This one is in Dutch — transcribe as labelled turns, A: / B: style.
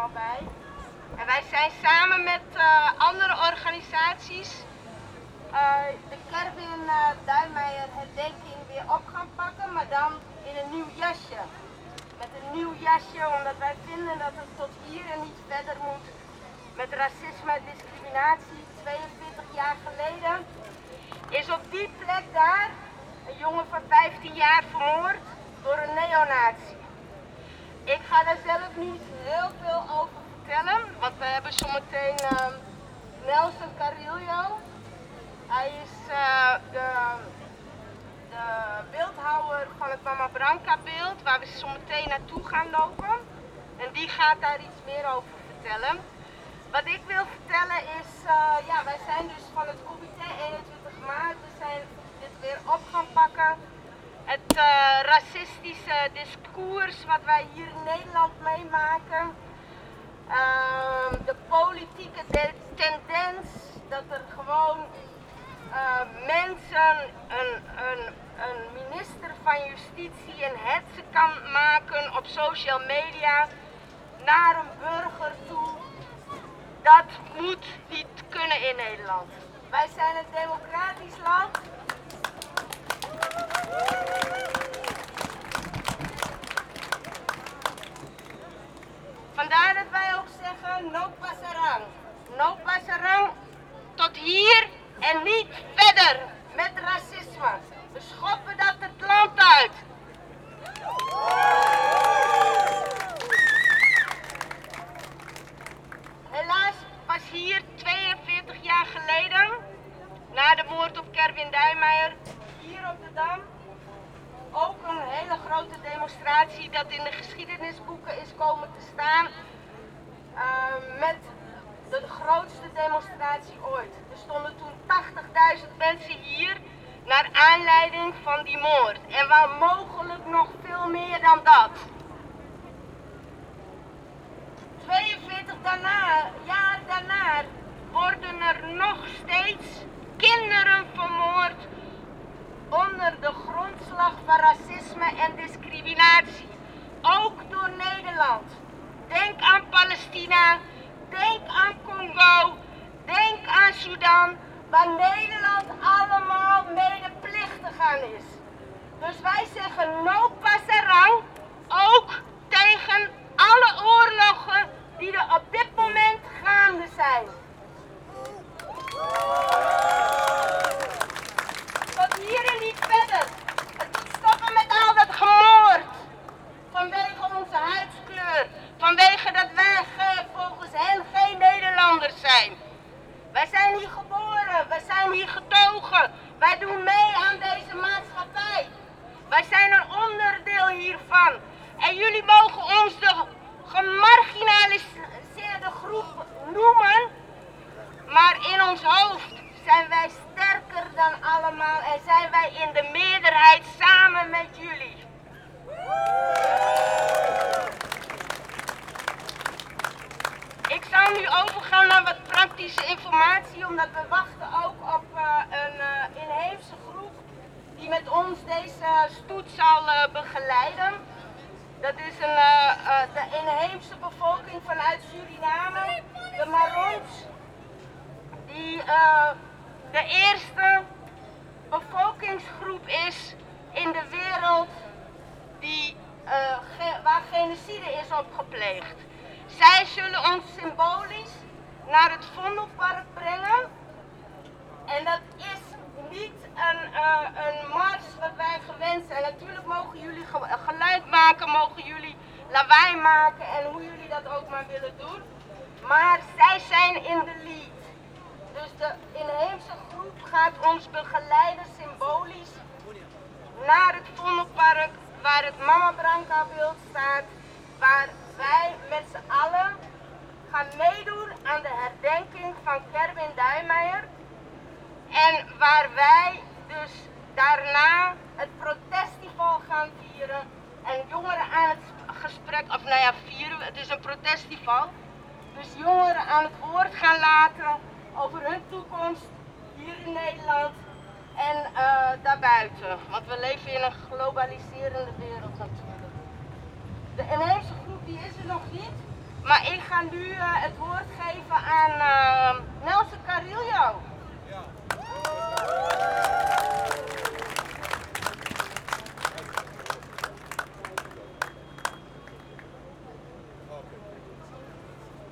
A: allemaal bij. En wij zijn samen met andere organisaties de Kerwin Duijmeijer herdenking weer op gaan pakken, maar dan in een nieuw jasje. Met een nieuw jasje, omdat wij vinden dat het tot hier en niet verder moet met racisme en discriminatie. 42 jaar geleden is op die plek daar een jongen van 15 jaar vermoord door een neonazi. Ik ga daar zelf niet heel veel over vertellen, want we hebben zometeen Nelson Carrillo. Hij is de beeldhouwer van het Mama Branca beeld, waar we zo meteen naartoe gaan lopen. En die gaat daar iets meer over vertellen. Wat ik wil vertellen is, wij zijn dus van het comité 21 maart, we zijn dit weer op gaan pakken. Het racistische discours wat wij hier in Nederland meemaken. De politieke tendens dat er gewoon mensen een minister van Justitie een hetze kan maken op social media naar een burger toe. Dat moet niet kunnen in Nederland. Wij zijn een democratisch land. Vandaar dat wij ook zeggen, no pasarang. No pasarang tot hier en niet verder met racisme. We schoppen dat het land uit. Helaas was hier 42 jaar geleden, na de moord op Kerwin Duijmeijer, hier op de Dam, ook een hele grote demonstratie dat in de geschiedenisboeken is komen te staan met de grootste demonstratie ooit. Er stonden toen 80.000 mensen hier naar aanleiding van die moord. En wel mogelijk nog veel meer dan dat. 42 jaar daarna worden er nog steeds kinderen vermoord onder de grondslag van racisme en discriminatie. Ook door Nederland. Denk aan Palestina, denk aan Congo, denk aan Sudan, waar Nederland allemaal medeplichtig aan is. Dus wij zeggen no pasarang, ook tegen alle oorlogen die er op dit moment gaande zijn. Tot hier en niet verder. Het moet stoppen met al dat gemoord. Vanwege onze huidskleur. Vanwege dat wij volgens hen geen Nederlanders zijn. Wij zijn hier geboren. Wij zijn hier getogen. Wij doen mee aan deze maatschappij. Wij zijn een onderdeel hiervan. En jullie mogen ons de gemarginaliseerde groep noemen. Maar in ons hoofd zijn wij sterker dan allemaal en zijn wij in de meerderheid samen met jullie. Ik zal nu overgaan naar wat praktische informatie, omdat we wachten ook op een inheemse groep die met ons deze stoet zal begeleiden. Dat is de inheemse bevolking vanuit Suriname, de Marons, die de eerste bevolkingsgroep is in de wereld waar genocide is opgepleegd. Zij zullen ons symbolisch naar het Vondelpark brengen. En dat is niet een mars wat wij gewend zijn. Natuurlijk mogen jullie geluid maken, mogen jullie lawaai maken en hoe jullie dat ook maar willen doen. Maar zij zijn in de lead. Dus de inheemse groep gaat ons begeleiden symbolisch naar het Vondelpark waar het Mama Branca beeld staat. Waar wij met z'n allen gaan meedoen aan de herdenking van Kerwin Duijmeijer. En waar wij dus daarna het protestfestival gaan vieren. En jongeren aan het gesprek, vieren, het is een protestfestival. Dus jongeren aan het woord gaan laten over hun toekomst hier in Nederland en daarbuiten. Want we leven in een globaliserende wereld natuurlijk. De inheemse groep die is er nog niet, Maar ik ga nu het woord geven aan Nelson Carrillo.